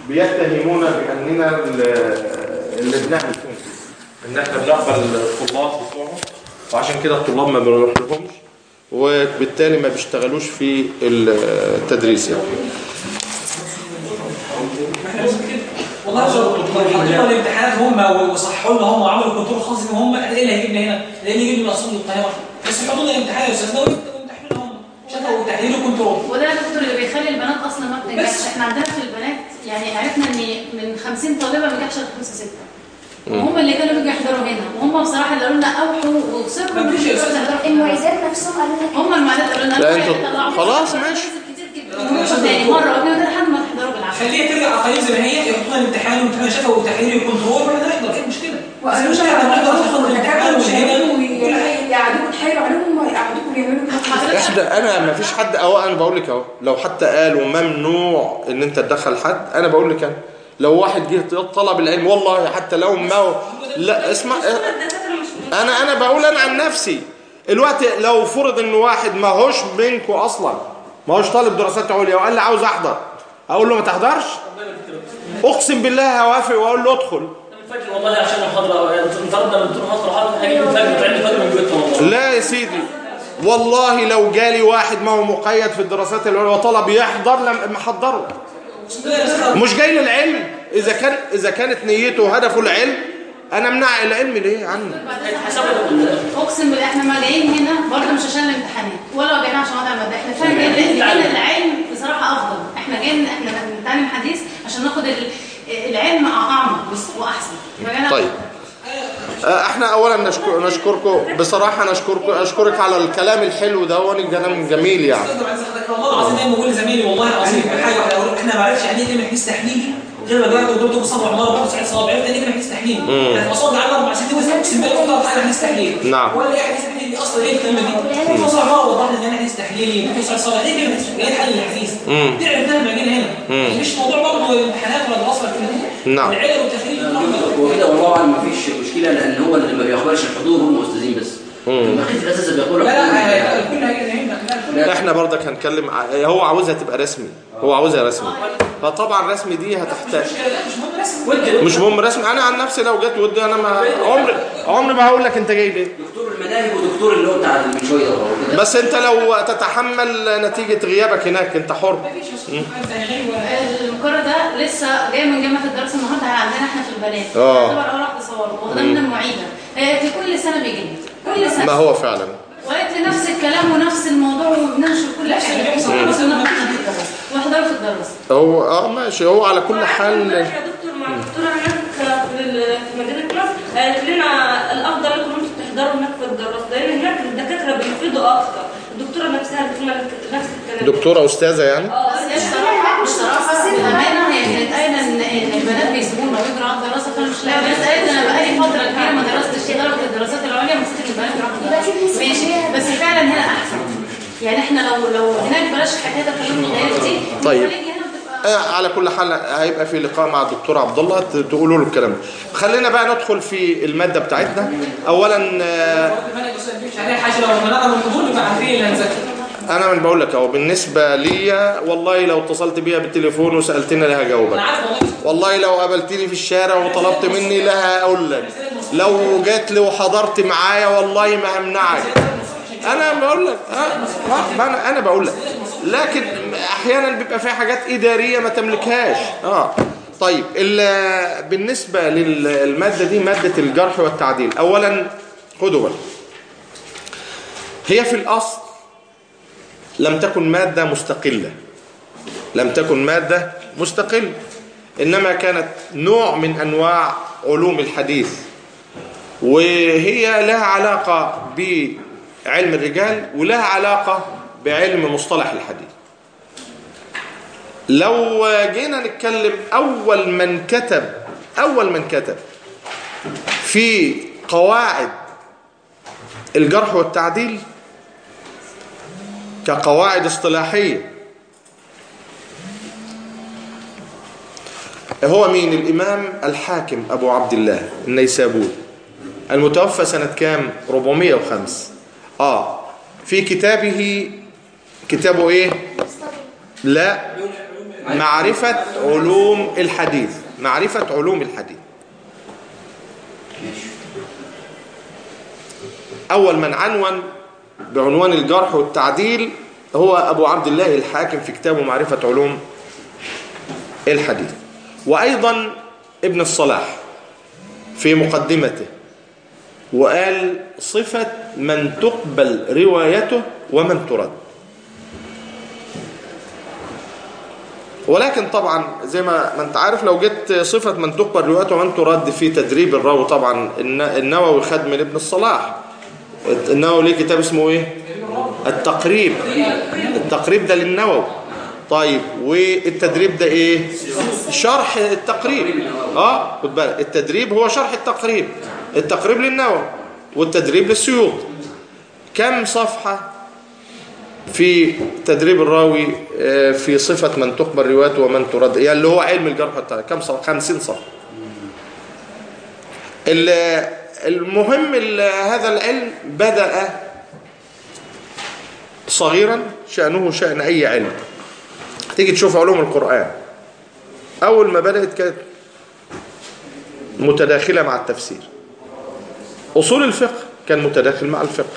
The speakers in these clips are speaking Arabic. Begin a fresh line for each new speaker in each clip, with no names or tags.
بيتهمونا بأننا اللي بنعمل فيهم إن إحنا بنقبل الطلاب بتوعهم، وعشان كده الطلاب ما بنروح لهمش وبالتالي ما بيشتغلوش في التدريس يعني.
والله حطوا الامتحانات هم وصححوا لنا هم وعملوا كنترول خاص بهم هم، ايه اللي هيجيبنا هنا؟ ايه اللي يجيبنا من اصول القاهره؟ بس يحطوا لنا الامتحان يا استاذ ويمتحنوا هم شافوا تحليل وكنترول.
وده الدكتور اللي بيخلي البنات اصلا ما بتنجحش. احنا عندنا في البنات يعني عرفنا ان من 50 طالبه ما نجحش غير 5 6. وهم اللي كانوا بيجوا يحضروا هنا، وهم بصراحه اللي قالوا لنا اوحوا وصروا
ما فيش
المعيدات نفسهم قالوا لنا
هم المعيدات قالوا لنا
لا انتوا خلاص ماشي
تاني مره وكده لحد ما تحضروا بالعافيه.
خليها ترجع عقليه زي ما هي، يحطوا لنا الامتحان والامتحان شافوا وتحليل وكنترول ولا نحضر، ايه المشكله؟
وقالوا
مش هنحضر الامتحان
يقعدوكم تحايلوا عليهم ويقعدوكم يعملوا
احنا انا ما فيش حد انا بقول لك اهو، لو حتى قالوا ممنوع ان انت تدخل حد، انا بقول لك لو واحد جه طلب العلم والله حتى لو ما لا اسمع انا بقول انا عن نفسي الوقت لو فرض ان واحد ما هوش منكم اصلا، ما هوش طالب دراسات عليا وقال لي عاوز احضر، اقول له ما تحضرش؟ اقسم بالله هوافق واقول له ادخل.
الفجر والله عشان المحاضره انفردنا من طول محاضره هجيب الفجر تعمل الفجر من بيتنا والله.
لا يا سيدي والله لو جالي واحد ما هو مقيد في الدراسات العليا وطلب يحضر لما حضره، مش جاي للعلم. اذا كانت نيته وهدفه العلم انا امنع العلم ليه عنه؟
اقسم بالله احنا ما جايين هنا برضه مش عشان الامتحانات ولا جايين عشان وضع الماده، احنا فعلا جايين العلم بصراحه افضل. احنا جايين احنا بنتعلم حديث عشان ناخد العلم اعمق واحسن.
طيب احنا اولا نشكركم بصراحه، اشكرك على الكلام الحلو ده، والكلام جميل يعني.
والله العظيم دايما بقول لزميلي والله العظيم حاجه واحده اقول احنا ما عرفش يعني ايه حديث تحليلي غير ما جاء الدكتور صبري عمار وابو سعيد صابر، عرفت يعني ايه حديث تحليلي. يعني اصلا على 4 سنين اقسم بالله والله حاجه حديث تحليلي.
نعم.
ولا ايه حديث تحليلي اصلا ايه الكلمه دي؟ الدكتور صبري عمار وضح لنا حديث تحليلي، الدكتور سعيد صابر ايه كلمه ايه حل الحديث؟ دي عرفناها لما جينا هنا. مش موضوع برضه امتحانات ولا دراسه ولا كده.
نعم.
العلم والتخريج
وكده والله اعلم ما فيش مشكله، لان هو اللي ما بيقبلش الحضور هم استاذين بس. لما خلف الاساس بيقبلوا
لا كل هيك
احنا برضك هنتكلم هو عاوزها تبقى رسمي، هو عاوزها رسمي، فطبعا رسمي دي هتحتاج مش مهم رسمي. انا عن نفسي لو جت ودي انا ما عمري ما هقول لك انت جاي ليه.
دكتور المناهج ودكتور اللي هو بتاع من شويه
بس انت لو تتحمل نتيجه غيابك هناك انت حر.
المقرر ده لسه جاي من جامعه الدراسه النهارده عندنا احنا في البنات يعتبر اول واحده صوره وقدامنا المعيده في كل سنه بيجي كل سنه.
ما هو فعلا
وقت نفس الكلام ونفس الموضوع وبننشر كل حاجه واحضروا في الدراسه.
هو ماشي. هو على كل حال
يا دكتور مع الدكتوره هناك في مدينه مصر قالت لنا الافضل لكم انتم تحضروا هناك في الدراسه، لان هناك الدكاتره بيفيدوا اكتر. الدكتوره نفسها قالت لنا نفس الكلام.
دكتوره استاذه يعني؟
بصراحه الامانه هي كانت قايله ان البنات بيسيبونا ويجروا على الدراسه، فانا مش لاقيه. بس قالت انا بقالي فتره كبيره ما درستش درجه الدراسات العليا ومسكت البنات يروحوا ماشي، بس فعلا هنا احسن. يعني احنا لو هناك بلاش حكايه القانون الغير دي.
طيب على كل حال هيبقى في لقاء مع الدكتور عبد الله تقولوا له الكلام. خلينا بقى ندخل في الماده بتاعتنا. اولا انا من بقول لك اهو بالنسبه ليا والله لو اتصلت بيها بالتليفون وسالتني لها هجاوبك، والله لو قابلتني في الشارع وطلبت مني لها اقول لك، لو جات لي وحضرت معايا والله ما همنعك. انا بقول لك انا بقول لك، لكن احيانا بيبقى فيها حاجات اداريه ما تملكهاش. طيب بالنسبه للماده دي ماده الجرح والتعديل، اولا خدوا بالك هي في الاصل لم تكن ماده مستقله، لم تكن ماده مستقله، انما كانت نوع من انواع علوم الحديث، وهي لها علاقه بعلم الرجال ولها علاقه بعلم مصطلح الحديث. لو جينا نتكلم أول من كتب في قواعد الجرح والتعديل كقواعد اصطلاحية هو مين؟ الإمام الحاكم أبو عبد الله النيسابوري المتوفى سنة كام؟ 405. في كتابه ايه؟ لا معرفة علوم الحديث. معرفة علوم الحديث. أول من عنون بعنوان الجرح والتعديل هو أبو عبد الله الحاكم في كتابه معرفة علوم الحديث، وأيضا ابن الصلاح في مقدمته، وقال صفة من تقبل روايته ومن ترد. ولكن طبعا زي ما انت عارف لو جيت صفة من تقبل روايته ومن ترد في تدريب الراوي، طبعا النووي خد من ابن الصلاح. النووي ليه كتاب اسمه ايه؟ التقريب. التقريب ده للنووي. طيب والتدريب ده ايه؟ شرح التقريب. خد بالك، التدريب هو شرح التقريب. التقريب للنووي والتدريب للسيوطي. كم صفحة في تدريب الراوي في صفة من تقبل روايته ومن ترد، يعني اللي هو علم الجرح والتعديل، كم صفحة؟ 50 صفحة. المهم هذا العلم بدأ صغيرا، شأنه شأن أي علم. تيجي تشوف علوم القرآن، أول ما بدأت كانت متداخلة مع التفسير. أصول الفقه كان متداخل مع الفقه.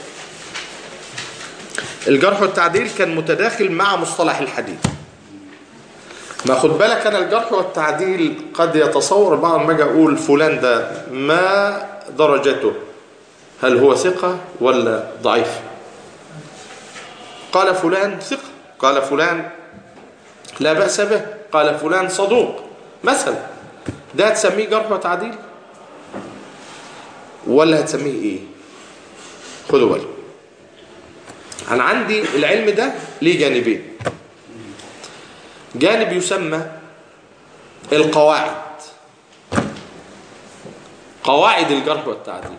الجرح والتعديل كان متداخل مع مصطلح الحديث. ما خد بالك، أنا الجرح والتعديل قد يتصور بعض ما أجي أقول فلان ده ما درجته، هل هو ثقة ولا ضعيف؟ قال فلان ثقة، قال فلان لا بأس به، قال فلان صدوق مثلا، ده هتسميه جرح وتعديل ولا هتسميه ايه؟ خدوا بالكم، انا عندي العلم ده ليه جانبين. جانب يسمى القواعد، قواعد الجرح والتعديل.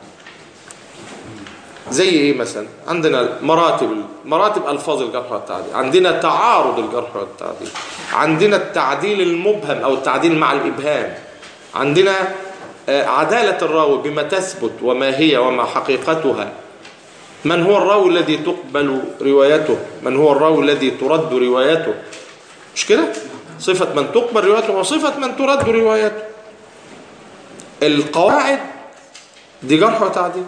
زي ايه مثلا؟ عندنا مراتب الفاظ الجرح والتعديل، عندنا تعارض الجرح والتعديل، عندنا التعديل المبهم او التعديل مع الابهام، عندنا عدالة الراوي بما تثبت وما هي وما حقيقتها، من هو الراوي الذي تقبل روايته، من هو الراوي الذي ترد روايته، مش كده؟ صفة من تقبل روايته وصفة من ترد روايته. القواعد دي جرح وتعديل.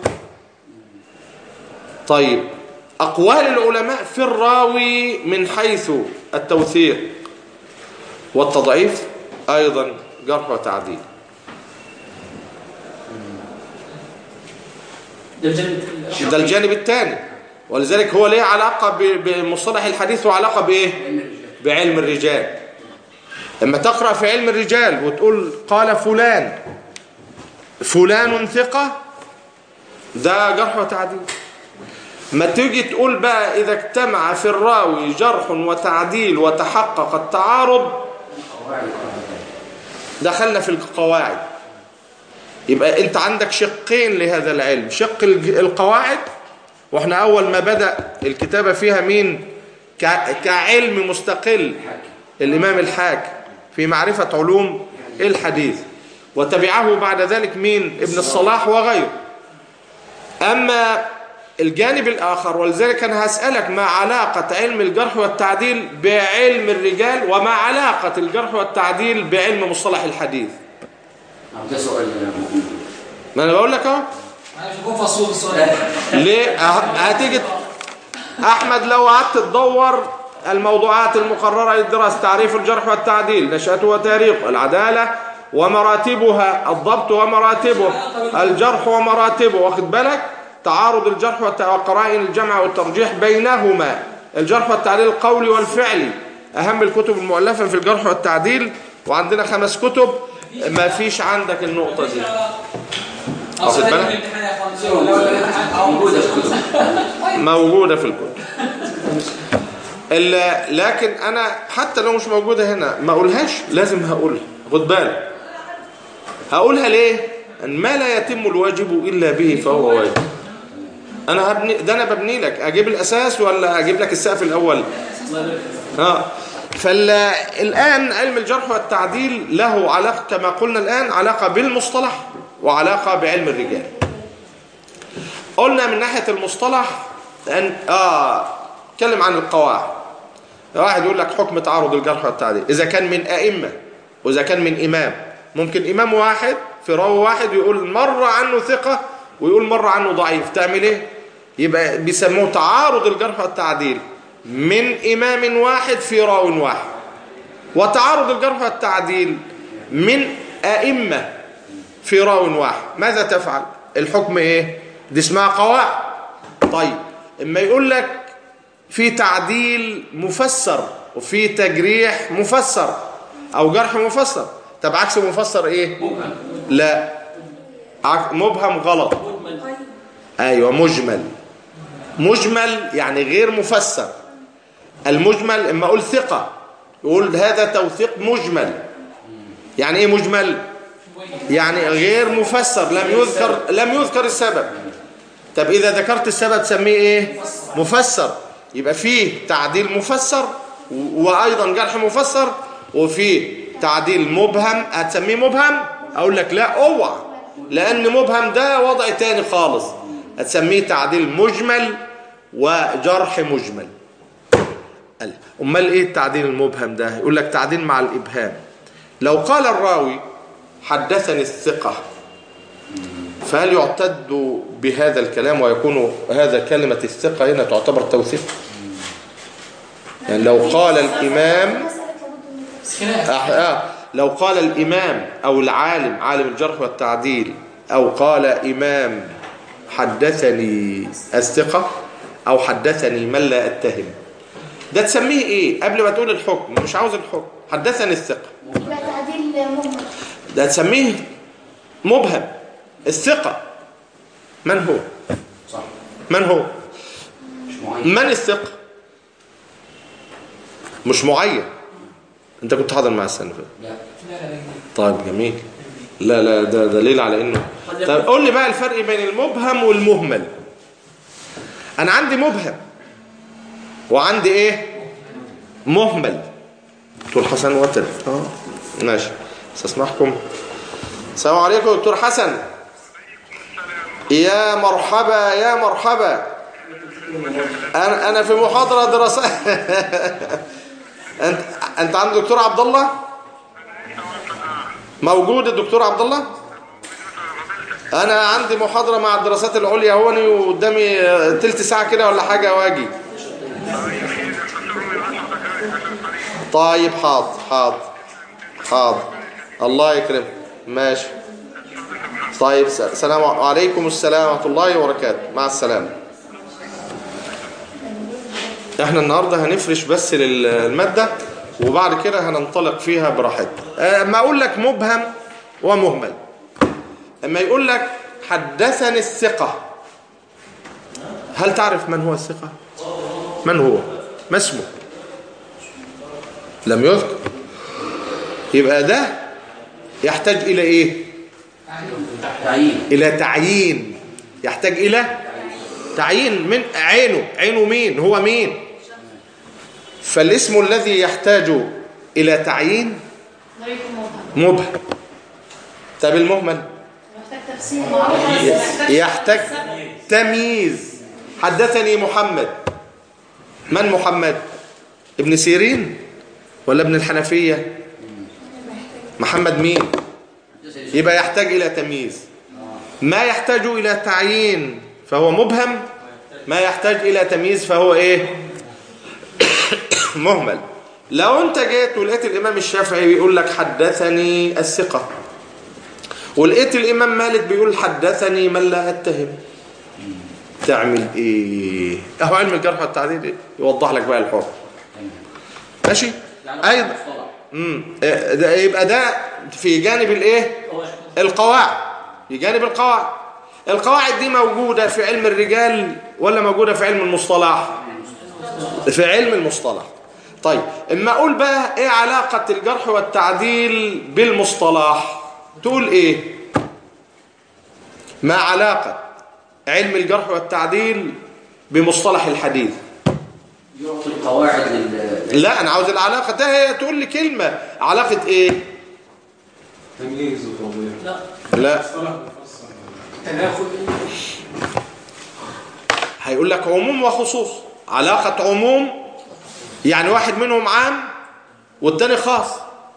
طيب أقوال العلماء في الراوي من حيث التوثيق والتضعيف أيضا جرح وتعديل. ده الجانب الثاني، ولذلك هو ليه علاقة بمصطلح الحديث وعلاقة بإيه؟ بعلم الرجال. لما تقرأ في علم الرجال وتقول قال فلان ثقة، ده جرح وتعديل. ما تيجي تقول بقى إذا اجتمع في الراوي جرح وتعديل وتحقق التعارض، دخلنا في القواعد. يبقى انت عندك شقين لهذا العلم، شق القواعد، واحنا اول ما بدأ الكتابة فيها مين كعلم مستقل؟ الامام الحاكم في معرفة علوم الحديث، وتبعه بعد ذلك مين؟ ابن الصلاح وغيره. اما الجانب الاخر، ولذلك انا هسألك ما علاقة علم الجرح والتعديل بعلم الرجال، وما علاقة الجرح والتعديل بعلم مصطلح الحديث؟
ده سؤال
ما انا بقول لك اهو.
انا مش هكون فصول السؤال.
ليه؟ هتيجي احمد لو قعدت تدور الموضوعات المقرره للدراسه، تعريف الجرح والتعديل، نشأته وتاريخه، العداله ومراتبها، الضبط ومراتبه، الجرح ومراتبه، واخد بالك؟ تعارض الجرح وقرائن الجمع والترجيح بينهما، الجرح والتعديل القولي والفعلي، اهم الكتب المؤلفه في الجرح والتعديل، وعندنا 5 كتب. ما فيش عندك النقطة دي، واخد بالك؟ موجودة في الكتب. لكن أنا حتى لو مش موجودة هنا ما أقولهاش، لازم هقولها، خد بالك. هقولها ليه؟ أن ما لا يتم الواجب إلا به فهو واجب. أنا أنا ببني لك، أجيب الأساس ولا أجيب لك السقف الأول؟ فالآن علم الجرح والتعديل له علاقة كما قلنا الآن، علاقة بالمصطلح وعلاقة بعلم الرجال. قلنا من ناحية المصطلح أن اتكلم عن القواعد. واحد يقول لك حكم تعارض الجرح والتعديل إذا كان من أئمة وإذا كان من إمام. ممكن إمام واحد في راوي واحد يقول مرة عنه ثقة ويقول مرة عنه ضعيف، تعمل إيه؟ يبقى بيسموه تعارض الجرح والتعديل من إمام واحد في راوي واحد. وتعارض الجرح والتعديل من أئمة في راوي واحد. ماذا تفعل؟ الحكم إيه؟ دي اسمها قواعد. طيب إما يقول لك في تعديل مفسر وفي تجريح مفسر أو جرح مفسر، طب عكس مفسر إيه؟
مبهم.
لا، مبهم غلط. أيوة مجمل. مجمل يعني غير مفسر. المجمل إما أقول ثقة يقول هذا توثيق مجمل. يعني إيه مجمل؟ يعني غير مفسر، لم يذكر السبب. طب إذا ذكرت السبب تسميه إيه؟ مفسر. يبقى فيه تعديل مفسر وأيضا جرح مفسر، وفيه تعديل مبهم هتسميه مبهم؟ أقول لك لا اوعى، لأن مبهم ده وضع تاني خالص، هتسميه تعديل مجمل وجرح مجمل. أمال إيه التعديل المبهم ده؟ يقول لك تعديل مع الإبهام. لو قال الراوي حدثني الثقة فهل يعتد بهذا الكلام ويكون هذا كلمة الثقة هنا تعتبر توثيق؟ يعني لو قال الإمام لو قال الإمام أو العالم عالم الجرح والتعديل أو قال إمام حدثني الثقة أو حدثني من لا أتهم، ده تسميه إيه؟ قبل ما تقول الحكم، مش عاوز الحكم، حدثني الثقة
لا تعديل مبهم،
ده تسميه مبهم. الثقة من هو؟
صح.
من هو؟
مش معين.
من الثقة؟ مش معين. انت كنت حاضر مع السنة
لا.
طيب جميل. لا ده دليل على انه. طيب قول لي بقى الفرق بين المبهم والمهمل. انا عندي مبهم وعندي ايه؟ مهمل. دكتور حسن وتر. ماشي استسمحكم. السلام عليكم دكتور حسن. يا مرحبا يا مرحبا. انا في محاضرة دراسية. انت عند دكتور عبد الله؟ موجود الدكتور عبد الله؟ انا عندي محاضرة مع الدراسات العليا هوني وقدامي تلت ساعة كده ولا حاجة واجي. طيب حاضر الله يكرمك. ماشي طيب. السلام عليكم. السلام ورحمة الله وبركاته. مع السلامة. احنا النهاردة هنفرش بس للمادة وبعد كده هننطلق فيها براحتنا. اما اقول لك مبهم ومهمل، اما يقول لك حدثني الثقة، هل تعرف من هو الثقة؟ من هو؟ ما اسمه؟ لم يذكر. يبقى ده يحتاج الى ايه؟ الى تعيين. يحتاج الى تعيين. من عينه مين؟ هو مين؟ فالاسم الذي يحتاج الى تعيين مبهم. طب المهمل يحتاج تمييز. حدثني محمد. من محمد؟ ابن سيرين ولا ابن الحنفية؟ محمد مين؟ يبقى يحتاج إلى تمييز. ما يحتاج إلى تعيين فهو مبهم، ما يحتاج إلى تمييز فهو إيه؟ مهمل. لو أنت جيت ولقيت الإمام الشافعي بيقول لك حدثني الثقة، ولقيت الإمام مالك بيقول حدثني من لا أتهم، تعمل إيه؟ أهو علم الجرح والتعديل يوضح لك بقى الحكم. ماشي؟ أيضا يبقى ده في جانب الايه؟ القواعد. في جانب القواعد. القواعد دي موجودة في علم الرجال ولا موجودة في علم المصطلح؟ في علم المصطلح. طيب اما اقول بقى ايه علاقة الجرح والتعديل بالمصطلح، تقول ايه؟ ما علاقة علم الجرح والتعديل بمصطلح الحديث؟
يعطي القواعد
لا انا عاوز العلاقة ده. هي تقول لي كلمة علاقة ايه؟
تمييز وتوضيح.
لا
تناخد.
هيقول لك عموم وخصوص. علاقة عموم يعني واحد منهم عام والتاني خاص.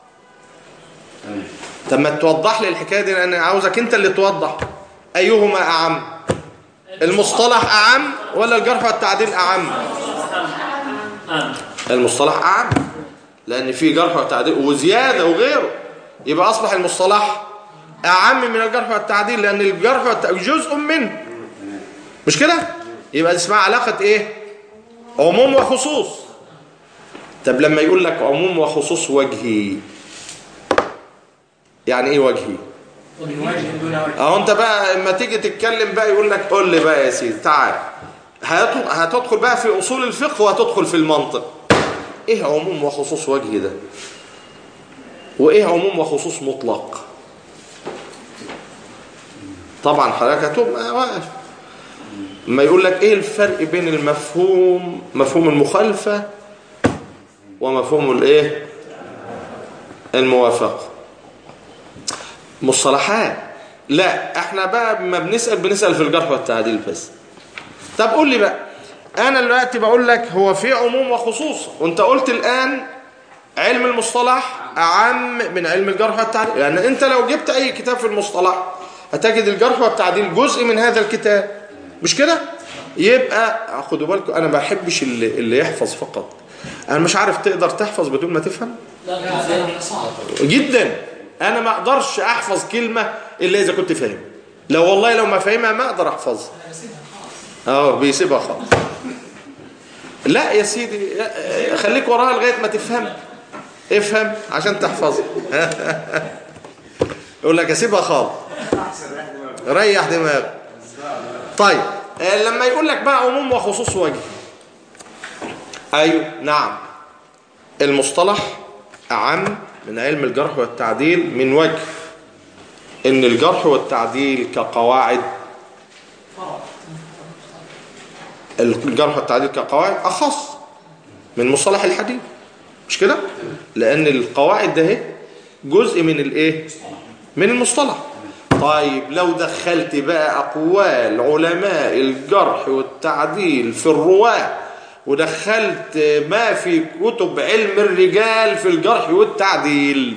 طب ما توضح لي الحكايه دي، انا عاوزك انت اللي توضح. ايهما اعم؟ المصطلح اعم ولا الجرح والتعديل اعم؟ المصطلح اعم، لان في جرح وتعديل وزياده وغيره، يبقى اصبح المصطلح اعم من الجرح والتعديل، لان الجرح والتعديل جزء منه، مش كده؟ يبقى اسمها علاقه ايه؟ عموم وخصوص. طب لما يقول لك عموم وخصوص وجهي، يعني ايه وجهي؟ اهو انت بقى اما تيجي تتكلم بقى يقول لك قول لي بقى يا سيدي تعال، هتدخل بقى في اصول الفقه وهتدخل في المنطق. ايه عموم وخصوص وجهي ده؟ وايه عموم وخصوص مطلق؟ طبعا حضرتك هتبقى واقف. ما يقول لك ايه الفرق بين المفهوم، مفهوم المخالفه ومفهوم الايه؟ الموافقه. مصطلحات. لا احنا بقى ما بنسأل في الجرح والتعديل بس. طب قول لي بقى، انا دلوقتي بقول لك هو في عموم وخصوص، وانت قلت الان علم المصطلح اعم من علم الجرح والتعديل، يعني انت لو جبت اي كتاب في المصطلح هتجد الجرح والتعديل جزء من هذا الكتاب، مش كده؟ يبقى خدوا بالكم، انا ما بحبش اللي يحفظ فقط. انا مش عارف تقدر تحفظ بدون ما تفهم؟
لا صعب
جدا. انا ما اقدرش احفظ كلمه الا اذا كنت فاهم. لو والله لو ما فاهمها ما اقدر احفظها. بيسيبها خالص. لا يا سيدي، خليك وراها لغايه ما تفهم. افهم عشان تحفظها. يقول لك اسيبها خالص، ريح دماغك. طيب لما يقول لك بقى عموم وخصوص وجه، ايوه نعم، المصطلح اعم من علم الجرح والتعديل من وجه ان الجرح والتعديل كقواعد، الجرح والتعديل كقواعد اخص من مصطلح الحديث، مش كده؟ لان القواعد ده جزء من الايه؟ من المصطلح. طيب لو دخلت بقى اقوال علماء الجرح والتعديل في الرواه، ودخلت ما في كتب علم الرجال في الجرح والتعديل،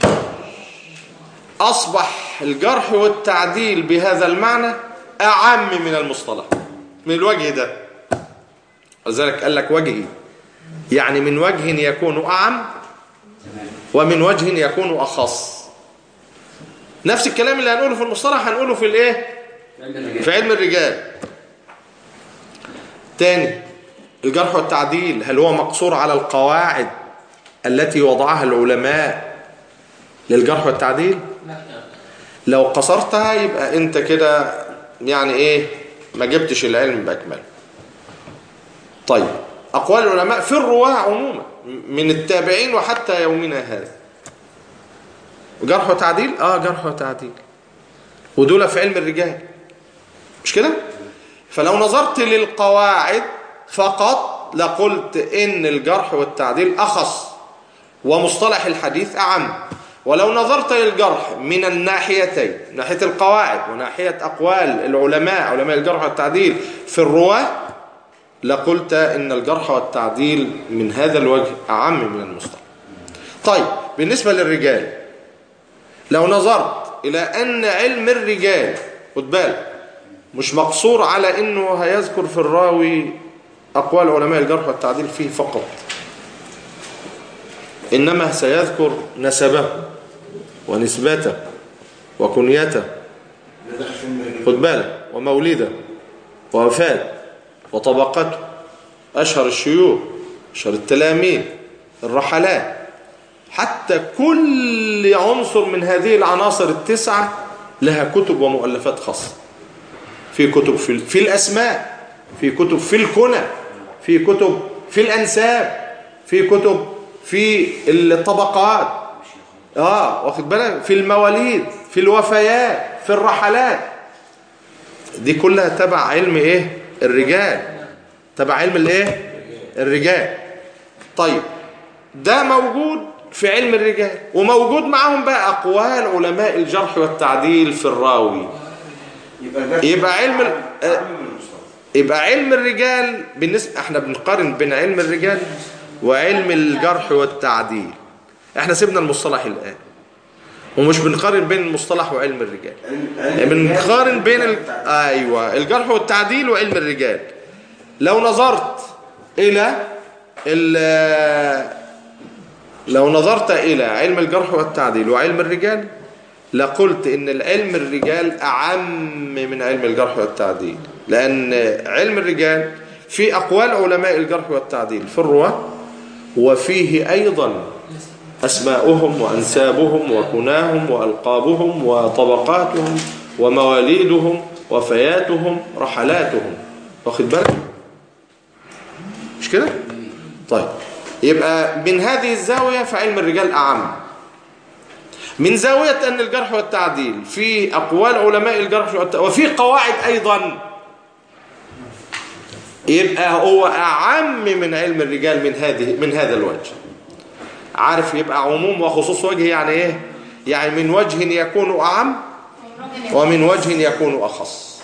أصبح الجرح والتعديل بهذا المعنى أعم من المصطلح من الوجه ده. وذلك قال لك وجهي، يعني من وجه يكون أعم ومن وجه يكون أخص. نفس الكلام اللي هنقوله في المصطلح هنقوله في الايه؟ في علم الرجال. تاني، الجرح والتعديل هل هو مقصور على القواعد التي وضعها العلماء للجرح والتعديل؟ لو قصرتها يبقى انت كده يعني ايه؟ ما جبتش العلم بأكمله. طيب أقوال العلماء في الرواة عموما من التابعين وحتى يومنا هذا جرح وتعديل؟ جرح وتعديل، ودول في علم الرجال، مش كده؟ فلو نظرت للقواعد فقط لقلت إن الجرح والتعديل أخص ومصطلح الحديث أعم. ولو نظرت للجرح من الناحيتين، ناحية القواعد وناحية أقوال العلماء علماء الجرح والتعديل في الرواة، لقلت إن الجرح والتعديل من هذا الوجه أعم من المصطلح. طيب بالنسبة للرجال، لو نظرت إلى أن علم الرجال خد بالك مش مقصور على أنه هيذكر في الراوي أقوال علماء الجرح والتعديل فيه فقط، إنما سيذكر نسبه ونسبته وكنيته، خد بالك، ومولده ووفاته وطبقته، أشهر الشيوخ، أشهر التلاميذ، الرحلات، حتى كل عنصر من هذه العناصر التسعة لها كتب ومؤلفات خاصة. في كتب في الأسماء، في كتب في الكنى، في كتب في الأنساب، في كتب في الطبقات، واخد بالك، في المواليد، في الوفيات، في الرحلات. دي كلها تبع علم ايه؟ الرجال، تبع علم الايه؟ الرجال. طيب ده موجود في علم الرجال، وموجود معهم بقى أقوال علماء الجرح والتعديل في الراوي. يبقى علم الرجال بالنسبة، احنا بنقارن بين علم الرجال وعلم الجرح والتعديل. احنا سيبنا المصطلح الآن ومش بنقارن بين المصطلح وعلم الرجال، بنقارن بين ايوه الجرح والتعديل وعلم الرجال. لو نظرت إلى علم الجرح والتعديل وعلم الرجال لقلت إن العلم الرجال أعم من علم الجرح والتعديل، لأن علم الرجال في أقوال علماء الجرح والتعديل في الرواة، وفيه أيضا أسماؤهم وأنسابهم وكناهم وألقابهم وطبقاتهم ومواليدهم وفياتهم رحلاتهم. واخد بالك؟ مش كده؟ طيب يبقى من هذه الزاوية فعلم الرجال أعم. من زاوية أن الجرح والتعديل في أقوال علماء الجرح والتعديل وفي قواعد أيضا، يبقى هو أعم من علم الرجال من هذا الوجه. عارف يبقى عموم وخصوص وجه يعني إيه؟ يعني من وجه يكون أعم ومن وجه يكون أخص.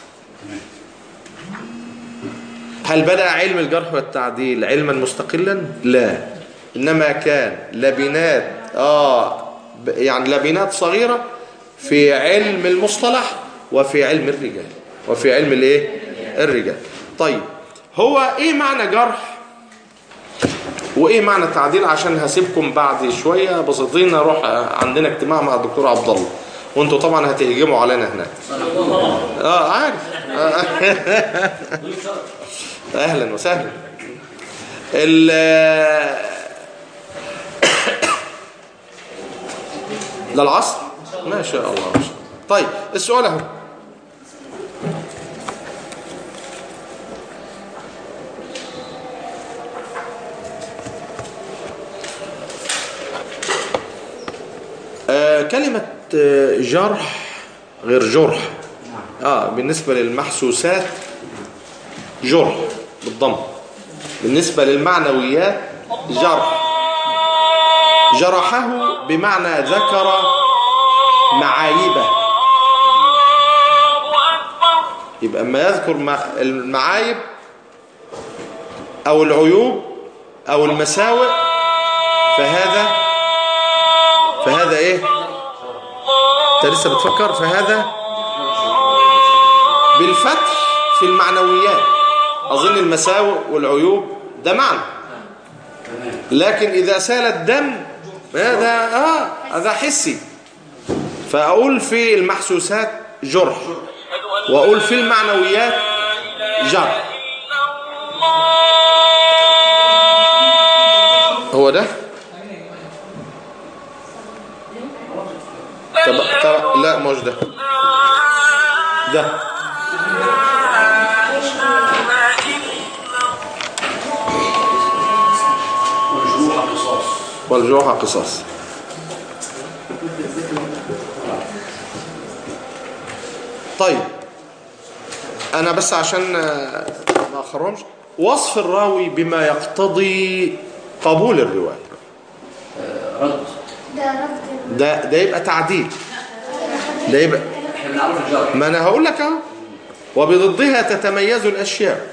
هل بدأ علم الجرح والتعديل علما مستقلا؟ لا، إنما كان لبنات يعني لبنات صغيرة في علم المصطلح وفي علم الرجال وفي علم الرجال. طيب هو ايه معنى جرح وايه معنى تعديل؟ عشان هسيبكم بعد شوية بسيطين اروح عندنا اجتماع مع الدكتور عبد الله، وانتوا طبعا هتهجموا علينا هناك. عارف. اهلا وسهلا. للعصر ما شاء الله. طيب السؤال اهو، كلمة جرح غير جرح. بالنسبة للمحسوسات جرح بالضم، بالنسبة للمعنويات جرح. جرحه بمعنى ذكر معايبه، يبقى اما يذكر المعايب او العيوب او المساوئ فهذا ايه؟ انت لسه بتفكر؟ فهذا بالفتح في المعنويات. اظن المساوئ والعيوب ده معنى، لكن اذا سال الدم هذا حسي. فاقول في المحسوسات جرح واقول في المعنويات جرح. هو ده؟ لا مش ده. والجروح قصاص. طيب انا بس عشان ما اخرمش، وصف الراوي بما يقتضي قبول الرواية
رد.
ده يبقى تعديل. ده يبقى ما انا هقول لك اهو. وبضدها تتميز الاشياء.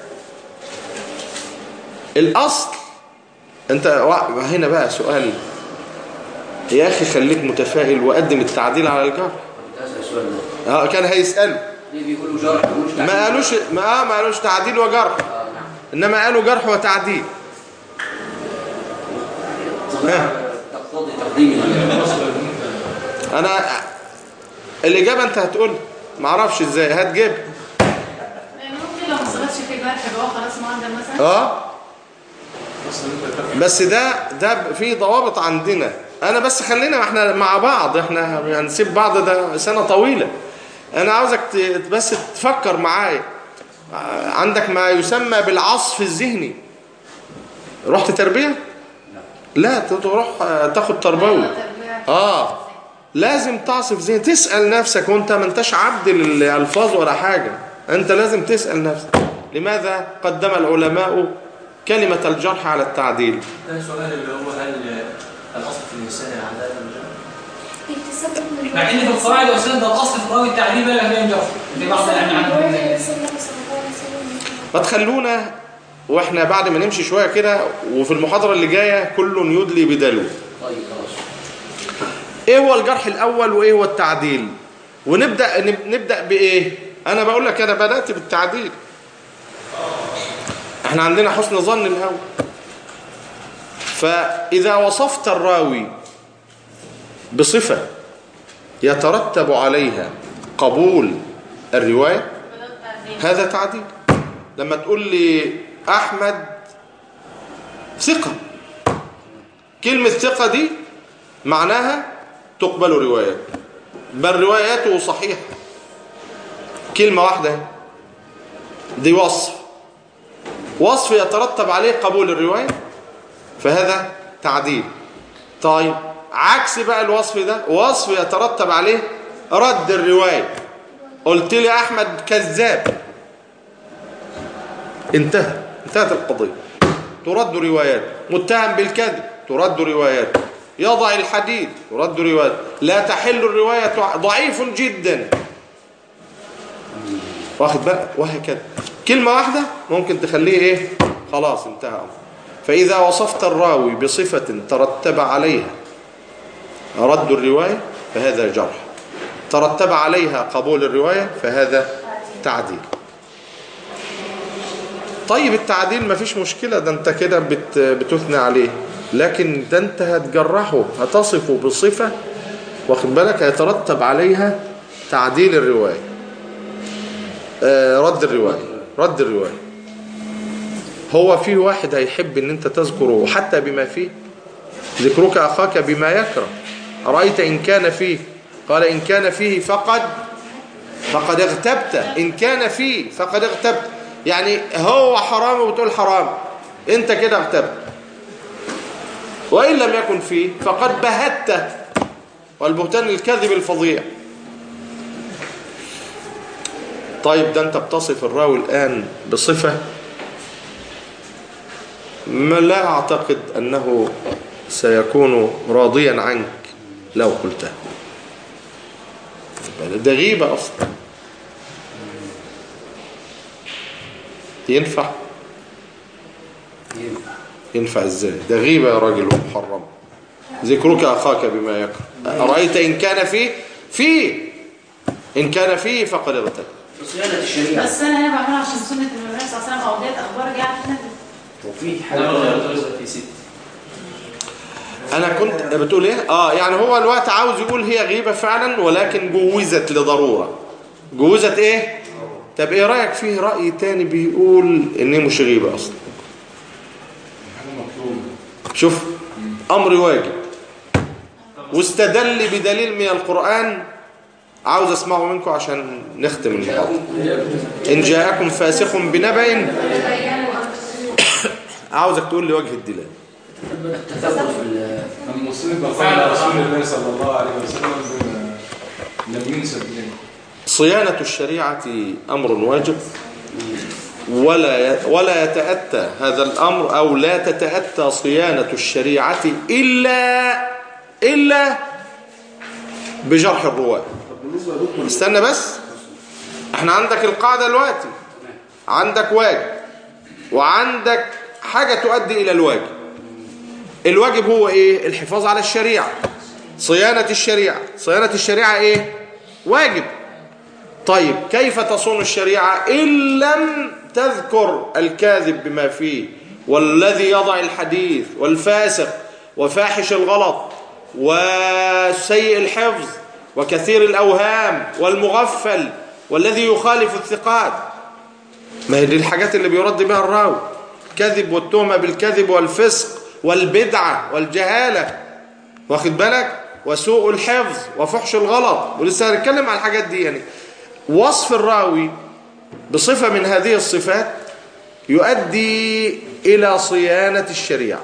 الاصل انت هنا بقى سؤال يا اخي، خليك متفائل وقدم التعديل على الجرح. كان هيسأله
بيقولوا جرح
ما قالوش تعديل وجرح، انما قالوا جرح وتعديل.
تقتضي تقديم.
انا الاجابه انت هتقول ما اعرفش ازاي هتجيب.
ممكن لو ما صغتش في جرح يبقى خلاص معدل مثلا.
بس ده في ضوابط عندنا. انا بس خلينا احنا مع بعض، احنا هنسيب بعض ده سنه طويله. انا عاوزك بس تفكر معايا. عندك ما يسمى بالعصف الذهني. رحت تربيه؟ لا تروح تاخد تربوي. لازم تعصف ذهني، تسأل نفسك، وانت ما انتش عبد للألفاظ ولا حاجة. انت لازم تسأل نفسك لماذا قدم العلماء كلمة الجرح على التعديل.
ده سؤال اللي هو هل الأصل في الإنسان العدالة
مع ان في القواعد والسنة ده الأصل في راوي التعديل بقى فيه جرح في بعض الأحيان.
ما تخلونا واحنا بعد ما نمشي شوية كده وفي المحاضرة اللي جاية كل يدلي بدلو.
طيب خلاص.
ايه هو الجرح الاول وايه هو التعديل؟ نبدأ بايه؟ انا بقول لك انا بدأت بالتعديل. احنا عندنا حسن ظن الاول. فاذا وصفت الراوي بصفة يترتب عليها قبول الرواية هذا تعديل. لما تقول لي احمد ثقة، كلمة ثقة دي معناها تقبل روايات، بل رواياته صحيحة. كلمة واحدة دي وصف يترتب عليه قبول الرواية، فهذا تعديل. طيب عكس بقى الوصف ده، وصف يترتب عليه رد الرواية. قلت لي أحمد كذاب، انتهت القضية، ترد روايات. متهم بالكذب ترد روايات، يضع الحديث ترد روايات، لا تحل الرواية، ضعيف جدا، واخد بقى، وهكذا. كلمة واحدة ممكن تخليه ايه؟ خلاص انتهى أمر. فإذا وصفت الراوي بصفة ترتب عليها رد الرواية فهذا جرح، ترتب عليها قبول الرواية فهذا تعديل. طيب التعديل ما فيش مشكلة، ده انت كده بتثنى عليه، لكن ده انت هتجرحه، هتصفه بصفة واخد بالك هيترتب عليها تعديل الرواية، رد الرواية. هو في واحد هيحب ان انت تذكره حتى بما فيه؟ ذكرك اخاك بما يكره. أرأيت إن كان فيه، قال إن كان فيه فقد اغتبت، إن كان فيه فقد اغتبت، يعني هو حرام وبتقول حرام، انت كده اغتبت. وإن لم يكن فيه فقد بهت، والبهتان الكذب الفظيع. طيب ده انت بتصف الراوي الآن بصفة ما لا أعتقد أنه سيكون راضيا عنك لو قلته، ده غيبة أصلا. ينفع ازاي؟ ده غيبة يا راجل ومحرم. ذكرك أخاك بما يكره. أرأيت إن كان فيه إن كان فيه فقد اغتب.
صيانة الشريعة.
بس أنا هنا بعملها عشان سنة النبي صلى الله عليه وسلم، أو ديت أخبار جاءت في النبي.
وفي حاجة في ست.
أنا كنت بتقول إيه؟ يعني هو الوقت عاوز يقول هي غيبة فعلا، ولكن جوزت لضرورة. جوزت إيه؟ طب إيه رأيك فيه رأي تاني بيقول إنه مش غيبة أصلا؟ شوف، أمر واجب واستدل بدليل من القرآن، عاوز أسمعه منكم عشان نختم المحاضرة. إن جاءكم فاسق بنبأ، عاوزك تقول لي وجه الدلالة.
المصيبة قال رسول الله صلى الله عليه وسلم لم ينسب إليه.
صيانة الشريعة أمر واجب، ولا يتأتى هذا الأمر، أو لا تتأتى صيانة الشريعة إلا بجرح الرواة. استنى بس، احنا عندك القاعدة دلوقتي، عندك واجب وعندك حاجة تؤدي إلى الواجب. الواجب هو إيه؟ الحفاظ على الشريعة، صيانة الشريعة إيه؟ واجب. طيب كيف تصون الشريعة إن لم تذكر الكاذب بما فيه، والذي يضع الحديث، والفاسق، وفاحش الغلط، وسيء الحفظ، وكثير الأوهام، والمغفل، والذي يخالف الثقات؟ ما هي دي الحاجات اللي بيرد بها الراوي، الكذب والتهمة بالكذب والفسق والبدعة والجهالة، واخد بالك، وسوء الحفظ وفحش الغلط، ولسه هنتكلم عن الحاجات دي. يعني وصف الراوي بصفة من هذه الصفات يؤدي إلى صيانة الشريعة،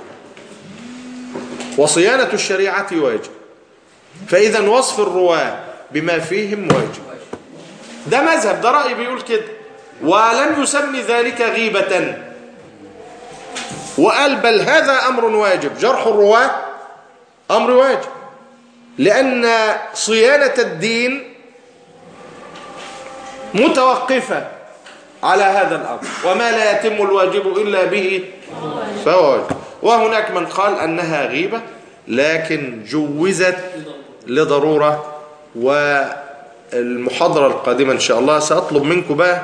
وصيانة الشريعة واجب. فإذا وصف الرواة بما فيهم واجب. ده مذهب، ده رأي بيقول كده، ولم يسمي ذلك غيبة، وقال بل هذا أمر واجب. جرح الرواة أمر واجب، لأن صيانة الدين متوقفة على هذا الأمر، وما لا يتم الواجب إلا به فهو واجب. وهناك من قال أنها غيبة لكن جوزت لضرورة. والمحاضرة القادمة إن شاء الله سأطلب منكم بقى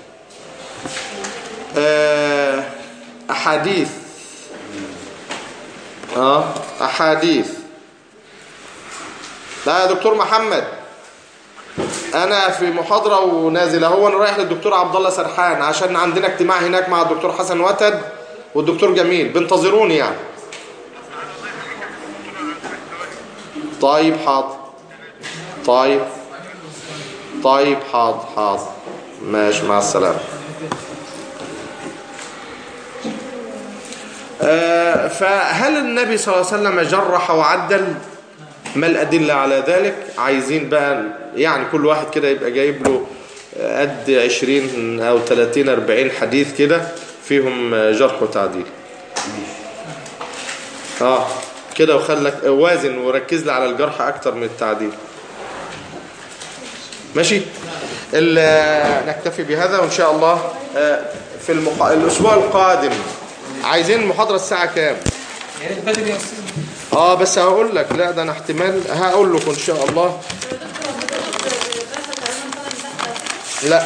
أحاديث. لا يا دكتور محمد، أنا في محاضرة ونازل أهو، أنا رايح للدكتور عبد الله سرحان عشان عندنا اجتماع هناك مع الدكتور حسن وتد والدكتور جميل، بنتظروني يعني. طيب حاضر. طيب حاضر ماشي، مع السلامة. فهل النبي صلى الله عليه وسلم جرح وعدل؟ ما الأدلة على ذلك؟ عايزين بقى يعني كل واحد كده يبقى جايب له قد 20 أو 30 40 حديث كده فيهم جرح وتعديل. كده، وخلك وازن وركز لي على الجرح أكتر من التعديل. ماشي. نكتفي بهذا، وإن شاء الله في الأسبوع القادم عايزين المحاضرة الساعة كام؟ بس هقول لك، لا ده انا احتمال هقول لكم ان شاء الله. لا،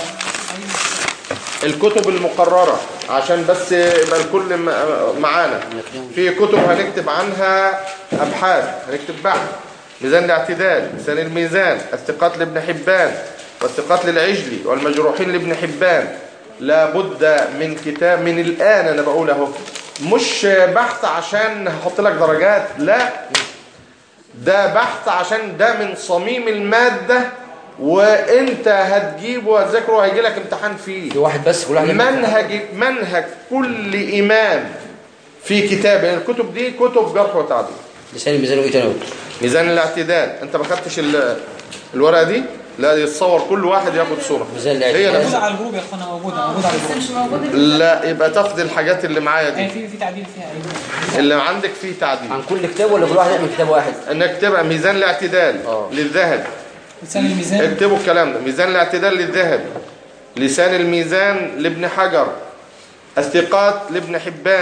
الكتب المقررة عشان بس يبقى الكل معانا. في كتب هنكتب عنها ابحاث، هنكتب بحث: ميزان الاعتدال، ميزان الميزان، الثقات لابن حبان، والثقات للعجلي، والمجروحين لابن حبان. لابد من كتاب من الآن، أنا بقول اهو، مش بحث عشان هحط لك درجات، لا، ده بحث عشان ده من صميم المادة، وانت هتجيبه وهتذاكره وهيجي لك امتحان فيه.
في واحد بس، كل واحد
منهج كل إمام في كتاب. يعني الكتب دي كتب جرح وتعديل.
لسان الميزان وايه تاني؟
ميزان الاعتدال. انت ما خدتش الورقة دي؟ لا، يتصور كل واحد ياخد صورة.
هي موجودة على الجروب يا اخوانا، موجودة على الجروب.
لا، يبقى تاخد الحاجات اللي معايا دي.
في تعديل فيها، ايوه.
اللي عندك فيه تعديل
عن كل كتاب ولا كل واحد يعمل كتاب واحد؟
انك تبقى ميزان الاعتدال للذهب.
لسان الميزان،
اكتبوا الكلام ده: ميزان الاعتدال للذهب، لسان الميزان لابن حجر، الثقات لابن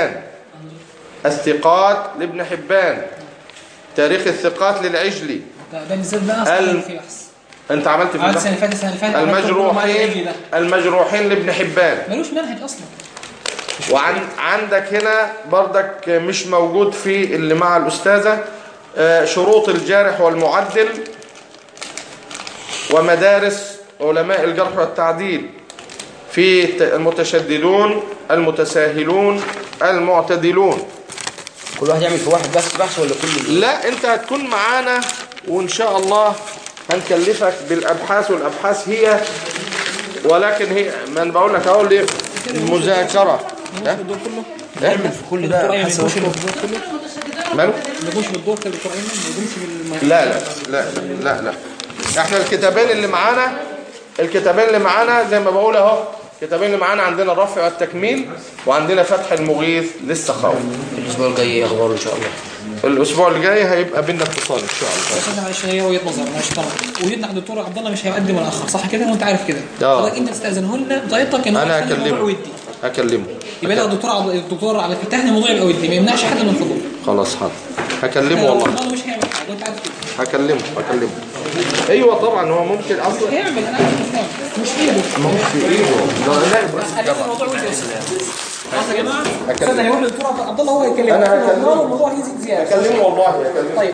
حبان، تاريخ الثقات للعجلي.
ده بالذات بقى اصلا في بحث.
انت عملت في
السنه اللي فاتت
المجروحين لابن حبان،
ملوش منهج اصلا.
وعندك هنا بردك مش موجود في اللي مع الأستاذة شروط الجارح والمعدل، ومدارس علماء الجرح والتعديل، في المتشددون، المتساهلون، المعتدلون.
كل واحد يعمل في واحد بس بحث ولا كل؟
لا، انت هتكون معانا وان شاء الله هنكلفك بالابحاث، والابحاث هي، ولكن هي ما انا بقول لك اهو ليه مذاكره.
الدور كله
اعمل في كل ده
ماله؟
ما
يجوش بالدور كده دكتور ايمن، ما يجوش
لا لا لا لا لا. احنا الكتابين اللي معانا زي ما بقول اهو، الكتابين اللي معانا عندنا الرفع والتكميل، وعندنا فتح المغيث للسخاوي.
الاسبوع الجاي اخباره ان شاء الله.
الاسبوع الجاي هيبقى بينا اتصال ان شاء الله.
بس احنا معلش، هي وجهه نظر ماشي طبعا، وجدنا عند الدكتور عبد الله مش هيقدم ولا اخر، صح كده؟ وانت عارف كده. حضرتك انت تستاذنه لنا بطريقتك ان
انا هكلمه.
يبقى ده الدكتور على فتحنا موضوع الودي، ما يمنعش حد من الحضور.
خلاص حاضر، هكلمه والله.
مش هيعمل حاجه وانت عارف كده.
هكلمه. ايوه طبعا، هو ممكن اصلا
هيعمل، انا عارف مش في ايده.
ما هو في ايده.
خلينا الموضوع ودي بس. خلاص يا جماعه، استاذ هيروح للدكتور عبد الله، هو هيكلمه.
انا هكلمه.
الموضوع هيزيد زياده.
هكلمه والله، هكلمه.
طيب